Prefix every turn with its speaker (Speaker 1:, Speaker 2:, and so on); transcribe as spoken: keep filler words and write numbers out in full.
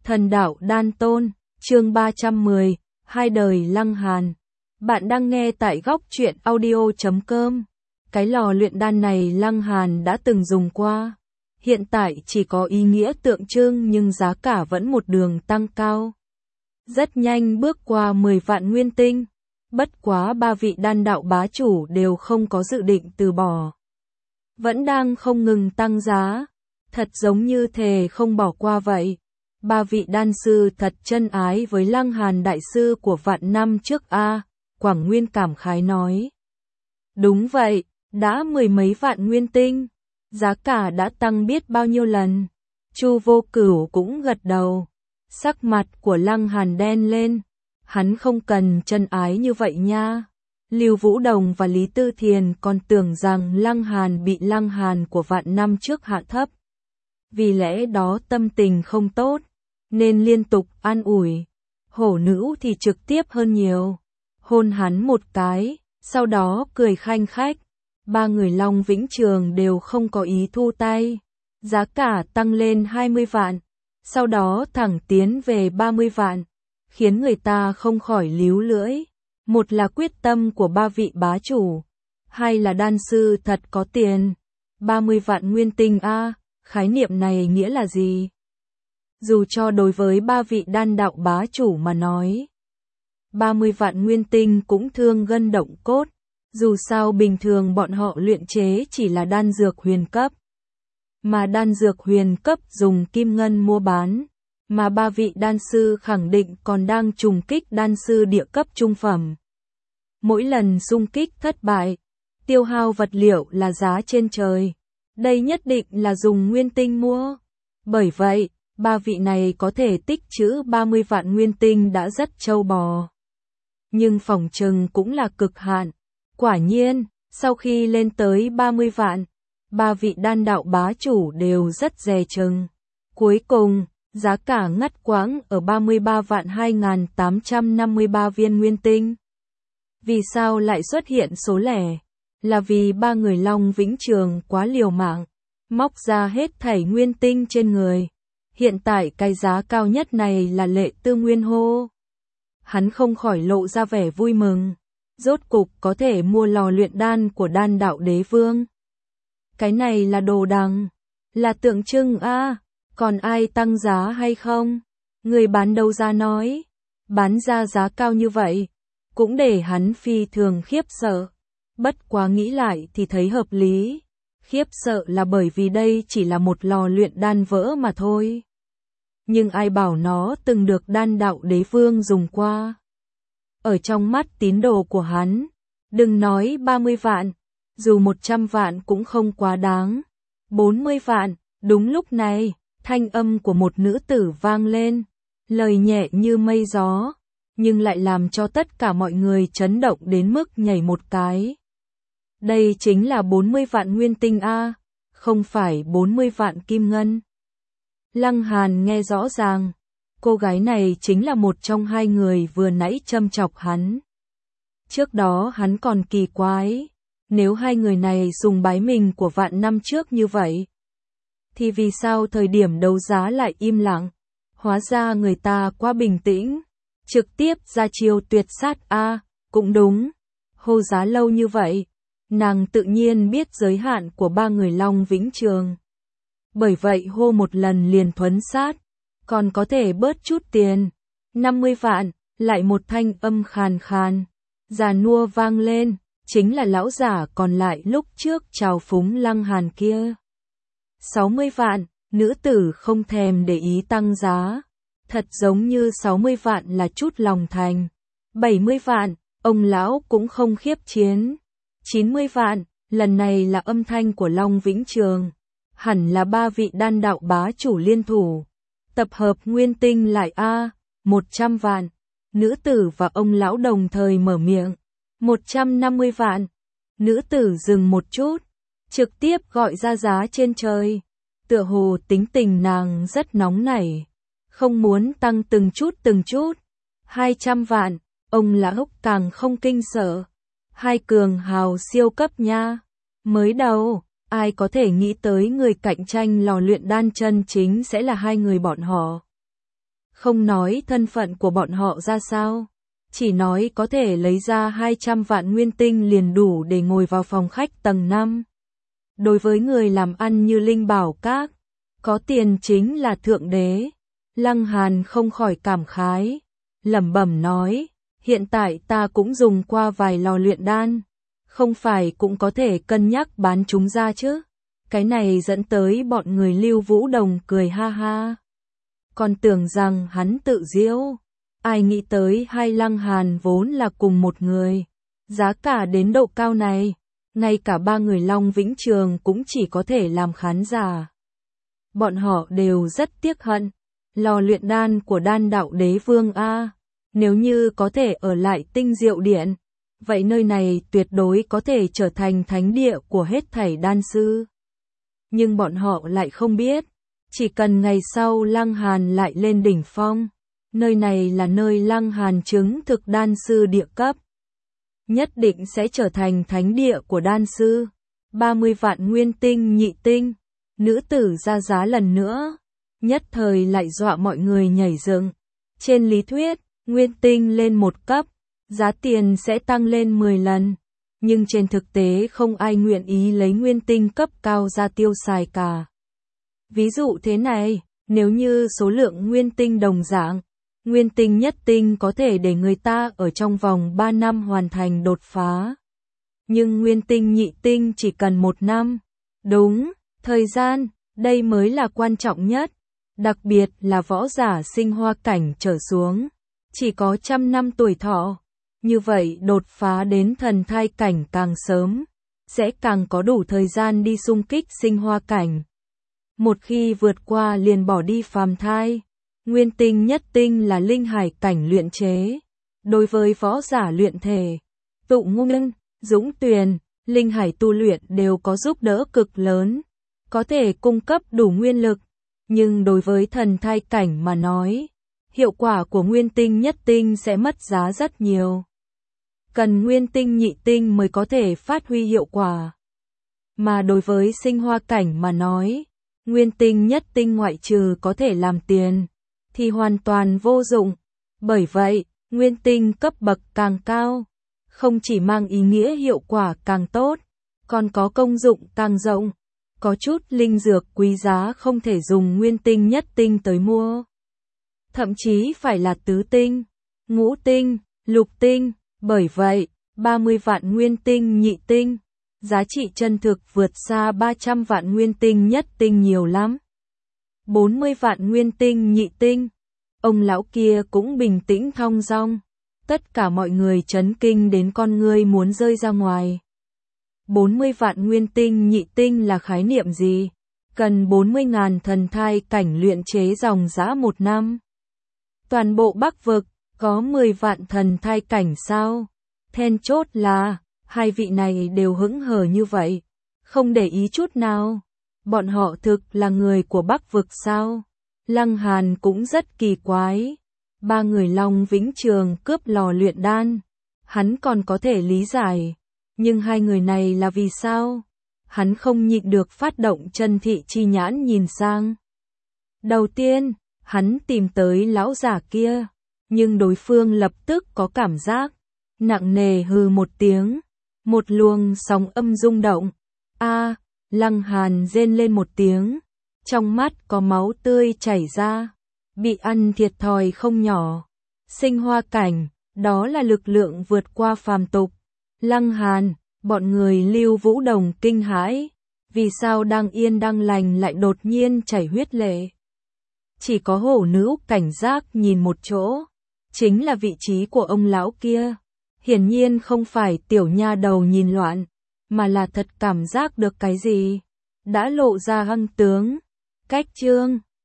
Speaker 1: Thần đạo đan tôn, chương ba trăm mười, hai đời Lăng Hàn. Bạn đang nghe tại góc truyện audio chấm com. Cái lò luyện đan này Lăng Hàn đã từng dùng qua. Hiện tại chỉ có ý nghĩa tượng trưng nhưng giá cả vẫn một đường tăng cao. Rất nhanh bước qua mười vạn nguyên tinh. Bất quá ba vị đan đạo bá chủ đều không có dự định từ bỏ. Vẫn đang không ngừng tăng giá. Thật giống như thề không bỏ qua vậy. Ba vị đan sư thật chân ái với Lăng Hàn đại sư của vạn năm trước a. Quảng Nguyên cảm khái nói. Đúng vậy, đã mười mấy vạn nguyên tinh. Giá cả đã tăng biết bao nhiêu lần. Chu Vô Cửu cũng gật đầu. Sắc mặt của Lăng Hàn đen lên. Hắn không cần chân ái như vậy nha. Lưu Vũ Đồng và Lý Tư Thiền còn tưởng rằng Lăng Hàn bị Lăng Hàn của vạn năm trước hạ thấp. Vì lẽ đó tâm tình không tốt, nên liên tục an ủi. Hổ nữ thì trực tiếp hơn nhiều. Hôn hắn một cái, sau đó cười khanh khách. Ba người Long Vĩnh Trường đều không có ý thu tay. Giá cả tăng lên hai mươi vạn, sau đó thẳng tiến về ba mươi vạn. Khiến người ta không khỏi líu lưỡi. Một là quyết tâm của ba vị bá chủ, hai là đan sư thật có tiền. ba mươi vạn nguyên tinh a, khái niệm này nghĩa là gì? Dù cho đối với ba vị đan đạo bá chủ mà nói, ba mươi vạn nguyên tinh cũng thương gân động cốt. Dù sao bình thường bọn họ luyện chế chỉ là đan dược huyền cấp. Mà đan dược huyền cấp dùng kim ngân mua bán. Mà ba vị đan sư khẳng định còn đang trùng kích đan sư địa cấp trung phẩm. Mỗi lần xung kích thất bại, tiêu hao vật liệu là giá trên trời. Đây nhất định là dùng nguyên tinh mua. Bởi vậy, ba vị này có thể tích trữ ba mươi vạn nguyên tinh đã rất trâu bò. Nhưng phỏng chừng cũng là cực hạn. Quả nhiên, sau khi lên tới ba mươi vạn, ba vị đan đạo bá chủ đều rất dè chừng. Cuối cùng, giá cả ngắt quãng ở ba mươi ba vạn hai nghìn tám trăm năm mươi ba viên nguyên tinh. Vì sao lại xuất hiện số lẻ? Là vì ba người Long Vĩnh Trường quá liều mạng, móc ra hết thảy nguyên tinh trên người. Hiện tại cái giá cao nhất này là Lệ Tư Nguyên hô. Hắn không khỏi lộ ra vẻ vui mừng. Rốt cục có thể mua lò luyện đan của đan đạo đế vương. Cái này là đồ đằng, là tượng trưng a. À. Còn ai tăng giá hay không? Người bán đấu giá nói. Bán ra giá cao như vậy, cũng để hắn phi thường khiếp sợ. Bất quá nghĩ lại thì thấy hợp lý. Khiếp sợ là bởi vì đây chỉ là một lò luyện đan vỡ mà thôi. Nhưng ai bảo nó từng được đan đạo đế vương dùng qua. Ở trong mắt tín đồ của hắn, đừng nói ba mươi vạn, dù một trăm vạn cũng không quá đáng. bốn mươi vạn, đúng lúc này, thanh âm của một nữ tử vang lên, lời nhẹ như mây gió, nhưng lại làm cho tất cả mọi người chấn động đến mức nhảy một cái. Đây chính là bốn mươi vạn nguyên tinh a, không phải bốn mươi vạn kim ngân. Lăng Hàn nghe rõ ràng, cô gái này chính là một trong hai người vừa nãy châm chọc hắn. Trước đó hắn còn kỳ quái, nếu hai người này dùng bái mình của vạn năm trước như vậy, thì vì sao thời điểm đấu giá lại im lặng? Hóa ra người ta quá bình tĩnh, trực tiếp ra chiêu tuyệt sát a, à, cũng đúng. Hô giá lâu như vậy, nàng tự nhiên biết giới hạn của ba người Long Vĩnh Trường. Bởi vậy hô một lần liền thuấn sát, còn có thể bớt chút tiền. năm mươi vạn, lại một thanh âm khàn khàn, già nua vang lên, chính là lão giả còn lại lúc trước trào phúng Lăng Hàn kia. sáu mươi vạn, nữ tử không thèm để ý tăng giá. Thật giống như sáu mươi vạn là chút lòng thành. bảy mươi vạn, ông lão cũng không khiếp chiến. chín mươi vạn, lần này là âm thanh của Long Vĩnh Trường. Hẳn là ba vị đan đạo bá chủ liên thủ. Tập hợp nguyên tinh lại a, một trăm vạn. Nữ tử và ông lão đồng thời mở miệng. một trăm năm mươi vạn. Nữ tử dừng một chút, trực tiếp gọi ra giá trên trời. Tựa hồ tính tình nàng rất nóng nảy, không muốn tăng từng chút từng chút. hai trăm vạn, ông lão càng không kinh sợ. Hai cường hào siêu cấp nha. Mới đầu, ai có thể nghĩ tới người cạnh tranh lò luyện đan chân chính sẽ là hai người bọn họ. không nói thân phận của bọn họ ra sao, chỉ nói có thể lấy ra hai trăm vạn nguyên tinh liền đủ để ngồi vào phòng khách tầng năm. Đối với người làm ăn như Linh Bảo Các, có tiền chính là thượng đế. Lăng Hàn không khỏi cảm khái, lẩm bẩm nói, hiện tại ta cũng dùng qua vài lò luyện đan, không phải cũng có thể cân nhắc bán chúng ra chứ. Cái này dẫn tới bọn người Lưu Vũ Đồng cười ha ha. Còn tưởng rằng hắn tự giễu, ai nghĩ tới hai Lăng Hàn vốn là cùng một người. Giá cả đến độ cao này, ngay cả ba người Long Vĩnh Trường cũng chỉ có thể làm khán giả. Bọn họ đều rất tiếc hận, lò luyện đan của đan đạo đế vương A, nếu như có thể ở lại Tinh Diệu Điện, vậy nơi này tuyệt đối có thể trở thành thánh địa của hết thảy đan sư. Nhưng bọn họ lại không biết, chỉ cần ngày sau Lăng Hàn lại lên đỉnh phong, nơi này là nơi Lăng Hàn chứng thực đan sư địa cấp, nhất định sẽ trở thành thánh địa của đan sư. ba mươi vạn nguyên tinh nhị tinh, nữ tử ra giá lần nữa, nhất thời lại dọa mọi người nhảy dựng. Trên lý thuyết, nguyên tinh lên một cấp, giá tiền sẽ tăng lên mười lần, nhưng trên thực tế không ai nguyện ý lấy nguyên tinh cấp cao ra tiêu xài cả. Ví dụ thế này, nếu như số lượng nguyên tinh đồng dạng, nguyên tinh nhất tinh có thể để người ta ở trong vòng ba năm hoàn thành đột phá. Nhưng nguyên tinh nhị tinh chỉ cần một năm. Đúng, thời gian, đây mới là quan trọng nhất. Đặc biệt là võ giả sinh hoa cảnh trở xuống, chỉ có trăm năm tuổi thọ. Như vậy đột phá đến thần thai cảnh càng sớm, sẽ càng có đủ thời gian đi xung kích sinh hoa cảnh. Một khi vượt qua liền bỏ đi phàm thai. Nguyên tinh nhất tinh là linh hải cảnh luyện chế. Đối với võ giả luyện thể, tụ ngưng, dũng tuyền, linh hải tu luyện đều có giúp đỡ cực lớn, có thể cung cấp đủ nguyên lực. Nhưng đối với thần thai cảnh mà nói, hiệu quả của nguyên tinh nhất tinh sẽ mất giá rất nhiều. Cần nguyên tinh nhị tinh mới có thể phát huy hiệu quả. Mà đối với sinh hoa cảnh mà nói, nguyên tinh nhất tinh ngoại trừ có thể làm tiền, thì hoàn toàn vô dụng. Bởi vậy, nguyên tinh cấp bậc càng cao, không chỉ mang ý nghĩa hiệu quả càng tốt, còn có công dụng càng rộng. Có chút linh dược quý giá không thể dùng nguyên tinh nhất tinh tới mua. Thậm chí phải là tứ tinh, ngũ tinh, lục tinh. Bởi vậy, ba mươi vạn nguyên tinh nhị tinh, giá trị chân thực vượt xa ba trăm vạn nguyên tinh nhất tinh nhiều lắm. bốn mươi vạn nguyên tinh nhị tinh, ông lão kia cũng bình tĩnh thong dong. Tất cả mọi người chấn kinh đến con ngươi muốn rơi ra ngoài. bốn mươi vạn nguyên tinh nhị tinh là khái niệm gì? Cần bốn mươi ngàn thần thai cảnh luyện chế dòng dã một năm. Toàn bộ Bắc vực, có mười vạn thần thai cảnh sao? Then chốt là, hai vị này đều hững hờ như vậy, không để ý chút nào. Bọn họ thực là người của Bắc vực sao? Lăng Hàn cũng rất kỳ quái. Ba người Long Vĩnh Trường cướp lò luyện đan, hắn còn có thể lý giải. Nhưng hai người này là vì sao? Hắn không nhịn được phát động chân thị chi nhãn nhìn sang. Đầu tiên, hắn tìm tới lão giả kia, nhưng đối phương lập tức có cảm giác nặng nề hừ một tiếng, một luồng sóng âm rung động. A, Lăng Hàn rên lên một tiếng, trong mắt có máu tươi chảy ra, bị ăn thiệt thòi không nhỏ. Sinh hoa cảnh, đó là lực lượng vượt qua phàm tục. Lăng Hàn, bọn người Lưu Vũ Đồng kinh hãi, vì sao đang yên đang lành lại đột nhiên chảy huyết lệ. Chỉ có hổ nữ cảnh giác nhìn một chỗ, chính là vị trí của ông lão kia. Hiển nhiên không phải tiểu nha đầu nhìn loạn, mà là thật cảm giác được cái gì. Đã lộ ra hăng tướng. Cách chương